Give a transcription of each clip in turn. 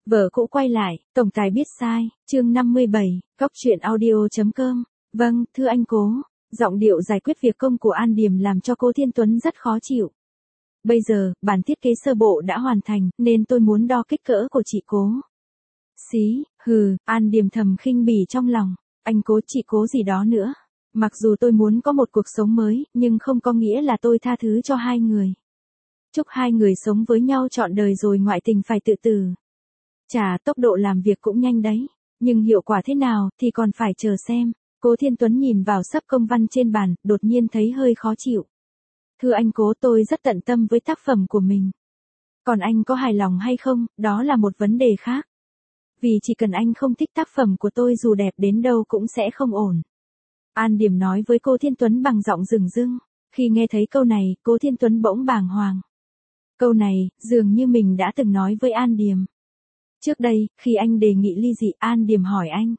Vợ cũ quay lại, tổng tài biết sai, chương 57, Cóc truyện audio.com. Vâng, thưa anh Cố. Giọng điệu giải quyết việc công của An Điềm làm cho Cố Thiên Tuấn rất khó chịu. Bây giờ, bản thiết kế sơ bộ đã hoàn thành, nên tôi muốn đo kích cỡ của chị Cố. Xí, hừ, An Điềm thầm khinh bỉ trong lòng. Anh Cố, chị Cố gì đó nữa. Mặc dù tôi muốn có một cuộc sống mới, nhưng không có nghĩa là tôi tha thứ cho hai người. Chúc hai người sống với nhau trọn đời rồi ngoại tình phải tự tử. Chà, tốc độ làm việc cũng nhanh đấy, nhưng hiệu quả thế nào thì còn phải chờ xem. Cố Thiên Tuấn nhìn vào sấp công văn trên bàn, đột nhiên thấy hơi khó chịu. Thưa anh Cố, tôi rất tận tâm với tác phẩm của mình. Còn anh có hài lòng hay không, đó là một vấn đề khác. Vì chỉ cần anh không thích tác phẩm của tôi dù đẹp đến đâu cũng sẽ không ổn. An Điềm nói với Cố Thiên Tuấn bằng giọng rừng rưng. Khi nghe thấy câu này, Cố Thiên Tuấn bỗng bàng hoàng. Câu này, dường như mình đã từng nói với An Điềm. Trước đây, khi anh đề nghị ly dị, An Điềm hỏi anh.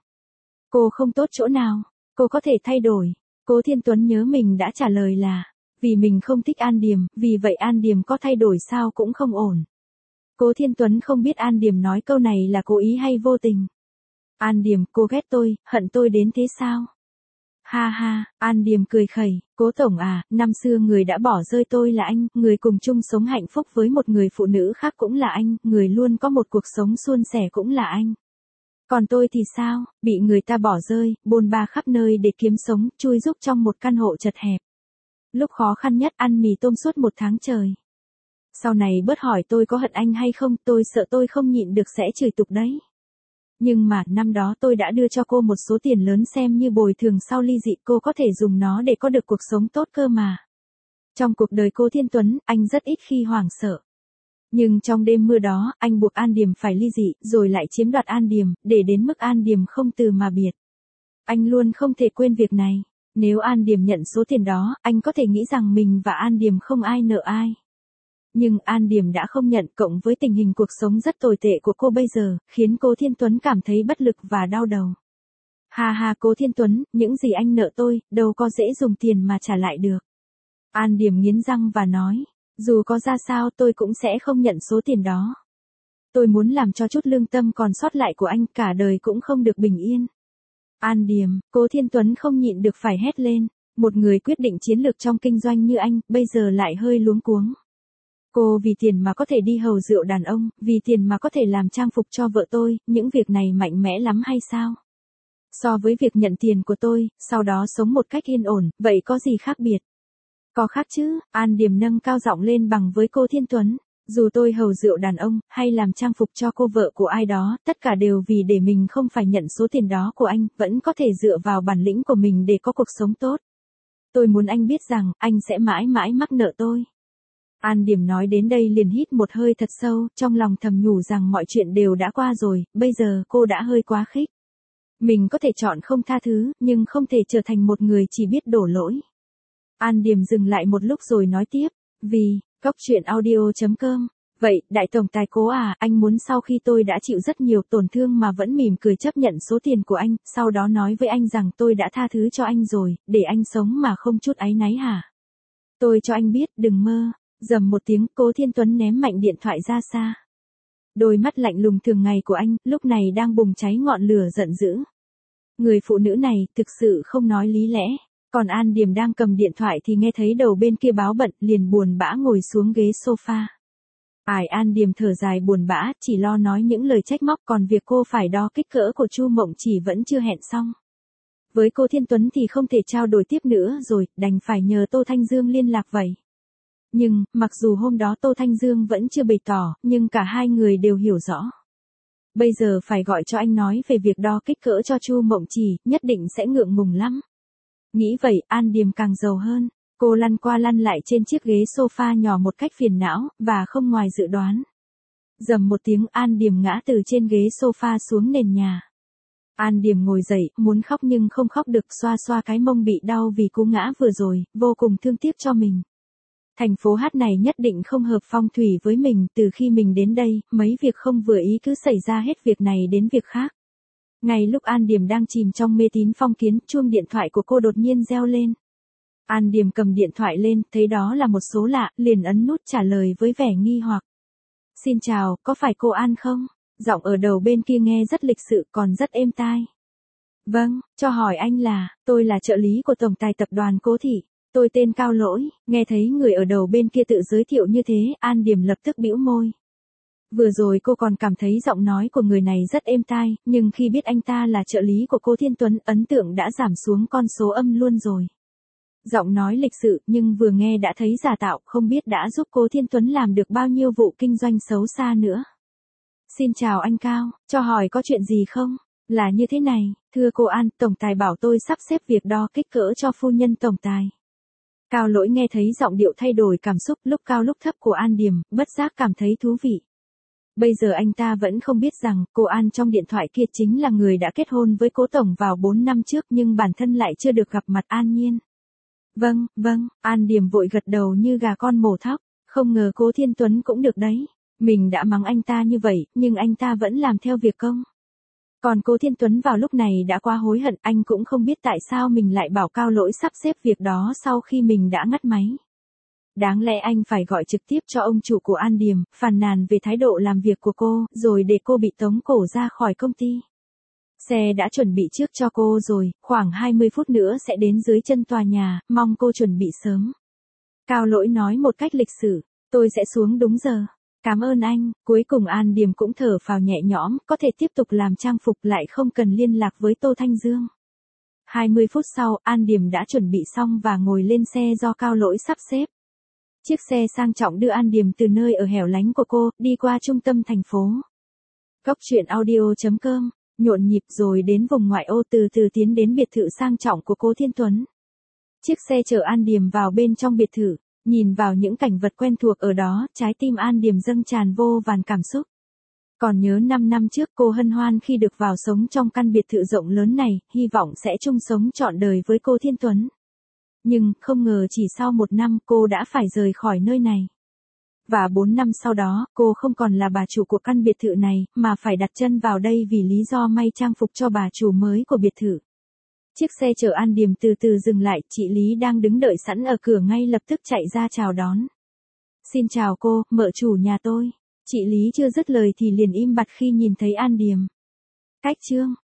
Cô không tốt chỗ nào, cô có thể thay đổi. Cố Thiên Tuấn nhớ mình đã trả lời là, vì mình không thích An Điềm, vì vậy An Điềm có thay đổi sao cũng không ổn. Cố Thiên Tuấn không biết An Điềm nói câu này là cố ý hay vô tình. An Điềm, cô ghét tôi, hận tôi đến thế sao? Ha ha, An Điềm cười khẩy, Cố tổng à, năm xưa người đã bỏ rơi tôi là anh, người cùng chung sống hạnh phúc với một người phụ nữ khác cũng là anh, người luôn có một cuộc sống suôn sẻ cũng là anh. Còn tôi thì sao, bị người ta bỏ rơi, bôn ba khắp nơi để kiếm sống, chui rúc trong một căn hộ chật hẹp. Lúc khó khăn nhất ăn mì tôm suốt 1 tháng trời. Sau này bớt hỏi tôi có hận anh hay không, tôi sợ tôi không nhịn được sẽ chửi tục đấy. Nhưng mà, năm đó tôi đã đưa cho cô một số tiền lớn xem như bồi thường sau ly dị, cô có thể dùng nó để có được cuộc sống tốt cơ mà. Trong cuộc đời Cố Thiên Tuấn, anh rất ít khi hoảng sợ. Nhưng trong đêm mưa đó, anh buộc An Điềm phải ly dị, rồi lại chiếm đoạt An Điềm, để đến mức An Điềm không từ mà biệt. Anh luôn không thể quên việc này. Nếu An Điềm nhận số tiền đó, anh có thể nghĩ rằng mình và An Điềm không ai nợ ai. Nhưng An Điềm đã không nhận, cộng với tình hình cuộc sống rất tồi tệ của cô bây giờ, khiến Cố Thiên Tuấn cảm thấy bất lực và đau đầu. Ha ha Cố Thiên Tuấn, những gì anh nợ tôi, đâu có dễ dùng tiền mà trả lại được. An Điềm nghiến răng và nói, dù có ra sao tôi cũng sẽ không nhận số tiền đó. Tôi muốn làm cho chút lương tâm còn sót lại của anh, cả đời cũng không được bình yên. An Điềm, Cố Thiên Tuấn không nhịn được phải hét lên, một người quyết định chiến lược trong kinh doanh như anh, bây giờ lại hơi luống cuống. Cô vì tiền mà có thể đi hầu rượu đàn ông, vì tiền mà có thể làm trang phục cho vợ tôi, những việc này mạnh mẽ lắm hay sao? So với việc nhận tiền của tôi, sau đó sống một cách yên ổn, vậy có gì khác biệt? Có khác chứ, An Điềm nâng cao giọng lên bằng với Cố Thiên Tuấn. Dù tôi hầu rượu đàn ông, hay làm trang phục cho cô vợ của ai đó, tất cả đều vì để mình không phải nhận số tiền đó của anh, vẫn có thể dựa vào bản lĩnh của mình để có cuộc sống tốt. Tôi muốn anh biết rằng, anh sẽ mãi mãi mắc nợ tôi. An Điềm nói đến đây liền hít một hơi thật sâu, trong lòng thầm nhủ rằng mọi chuyện đều đã qua rồi, bây giờ cô đã hơi quá khích. Mình có thể chọn không tha thứ, nhưng không thể trở thành một người chỉ biết đổ lỗi. An Điềm dừng lại một lúc rồi nói tiếp, vì, Cóc truyện audio.com. Vậy, đại tổng tài Cố à, anh muốn sau khi tôi đã chịu rất nhiều tổn thương mà vẫn mỉm cười chấp nhận số tiền của anh, sau đó nói với anh rằng tôi đã tha thứ cho anh rồi, để anh sống mà không chút áy náy hả? Tôi cho anh biết, đừng mơ. Rầm một tiếng, Cố Thiên Tuấn ném mạnh điện thoại ra xa. Đôi mắt lạnh lùng thường ngày của anh, lúc này đang bùng cháy ngọn lửa giận dữ. Người phụ nữ này, thực sự không nói lý lẽ. Còn An Điềm đang cầm điện thoại thì nghe thấy đầu bên kia báo bận, liền buồn bã ngồi xuống ghế sofa. An Điềm thở dài buồn bã, chỉ lo nói những lời trách móc, còn việc cô phải đo kích cỡ của Chu Mộng Chỉ vẫn chưa hẹn xong. Với Cố Thiên Tuấn thì không thể trao đổi tiếp nữa rồi, đành phải nhờ Tô Thanh Dương liên lạc vậy. Nhưng, mặc dù hôm đó Tô Thanh Dương vẫn chưa bày tỏ, nhưng cả hai người đều hiểu rõ. Bây giờ phải gọi cho anh nói về việc đo kích cỡ cho Chu Mộng Chỉ, nhất định sẽ ngượng ngùng lắm. Nghĩ vậy, An Điềm càng giàu hơn. Cô lăn qua lăn lại trên chiếc ghế sofa nhỏ một cách phiền não, và không ngoài dự đoán. Rầm một tiếng, An Điềm ngã từ trên ghế sofa xuống nền nhà. An Điềm ngồi dậy, muốn khóc nhưng không khóc được, xoa xoa cái mông bị đau vì cú ngã vừa rồi, vô cùng thương tiếc cho mình. Thành phố Hát này nhất định không hợp phong thủy với mình, từ khi mình đến đây, mấy việc không vừa ý cứ xảy ra hết việc này đến việc khác. Ngay lúc An Điềm đang chìm trong mê tín phong kiến, chuông điện thoại của cô đột nhiên reo lên. An Điềm cầm điện thoại lên, thấy đó là một số lạ, liền ấn nút trả lời với vẻ nghi hoặc. Xin chào, có phải cô An không? Giọng ở đầu bên kia nghe rất lịch sự còn rất êm tai. Vâng, cho hỏi anh là, tôi là trợ lý của tổng tài tập đoàn Cố Thị. Tôi tên Cao Lỗi. Nghe thấy người ở đầu bên kia tự giới thiệu như thế, An Điềm lập tức bĩu môi. Vừa rồi cô còn cảm thấy giọng nói của người này rất êm tai, nhưng khi biết anh ta là trợ lý của Cố Thiên Tuấn, ấn tượng đã giảm xuống con số âm luôn rồi. Giọng nói lịch sự nhưng vừa nghe đã thấy giả tạo, không biết đã giúp Cố Thiên Tuấn làm được bao nhiêu vụ kinh doanh xấu xa nữa. Xin chào anh Cao, cho hỏi có chuyện gì không? Là như thế này, thưa cô An, tổng tài bảo tôi sắp xếp việc đo kích cỡ cho phu nhân tổng tài. Cao Lỗi nghe thấy giọng điệu thay đổi cảm xúc lúc cao lúc thấp của An Điềm, bất giác cảm thấy thú vị. Bây giờ anh ta vẫn không biết rằng, cô An trong điện thoại kia chính là người đã kết hôn với Cố Tổng vào 4 năm trước nhưng bản thân lại chưa được gặp mặt An Nhiên. Vâng, An Điềm vội gật đầu như gà con mổ thóc, không ngờ Cố Thiên Tuấn cũng được đấy. Mình đã mắng anh ta như vậy, nhưng anh ta vẫn làm theo việc công. Còn Cố Thiên Tuấn vào lúc này đã quá hối hận, anh cũng không biết tại sao mình lại bảo Cao Lỗi sắp xếp việc đó sau khi mình đã ngắt máy. Đáng lẽ anh phải gọi trực tiếp cho ông chủ của An Điềm, phàn nàn về thái độ làm việc của cô, rồi để cô bị tống cổ ra khỏi công ty. Xe đã chuẩn bị trước cho cô rồi, khoảng 20 phút nữa sẽ đến dưới chân tòa nhà, mong cô chuẩn bị sớm. Cao Lỗi nói một cách lịch sự, tôi sẽ xuống đúng giờ. Cảm ơn anh, cuối cùng An Điềm cũng thở phào nhẹ nhõm, có thể tiếp tục làm trang phục lại không cần liên lạc với Tô Thanh Dương. 20 phút sau, An Điềm đã chuẩn bị xong và ngồi lên xe do Cao Lỗi sắp xếp. Chiếc xe sang trọng đưa An Điềm từ nơi ở hẻo lánh của cô, đi qua trung tâm thành phố. Cốc truyện audio.com, nhộn nhịp rồi đến vùng ngoại ô từ từ tiến đến biệt thự sang trọng của Cố Thiên Tuấn. Chiếc xe chở An Điềm vào bên trong biệt thự. Nhìn vào những cảnh vật quen thuộc ở đó, trái tim An Điềm dâng tràn vô vàn cảm xúc. Còn nhớ 5 năm trước cô hân hoan khi được vào sống trong căn biệt thự rộng lớn này, hy vọng sẽ chung sống trọn đời với Cố Thiên Tuấn. Nhưng, không ngờ chỉ sau 1 năm cô đã phải rời khỏi nơi này. Và 4 năm sau đó, cô không còn là bà chủ của căn biệt thự này, mà phải đặt chân vào đây vì lý do may trang phục cho bà chủ mới của biệt thự. Chiếc xe chở An Điềm từ từ dừng lại, chị Lý đang đứng đợi sẵn ở cửa ngay lập tức chạy ra chào đón. Xin chào cô, mợ chủ nhà tôi. Chị Lý chưa dứt lời thì liền im bặt khi nhìn thấy An Điềm. Cách chương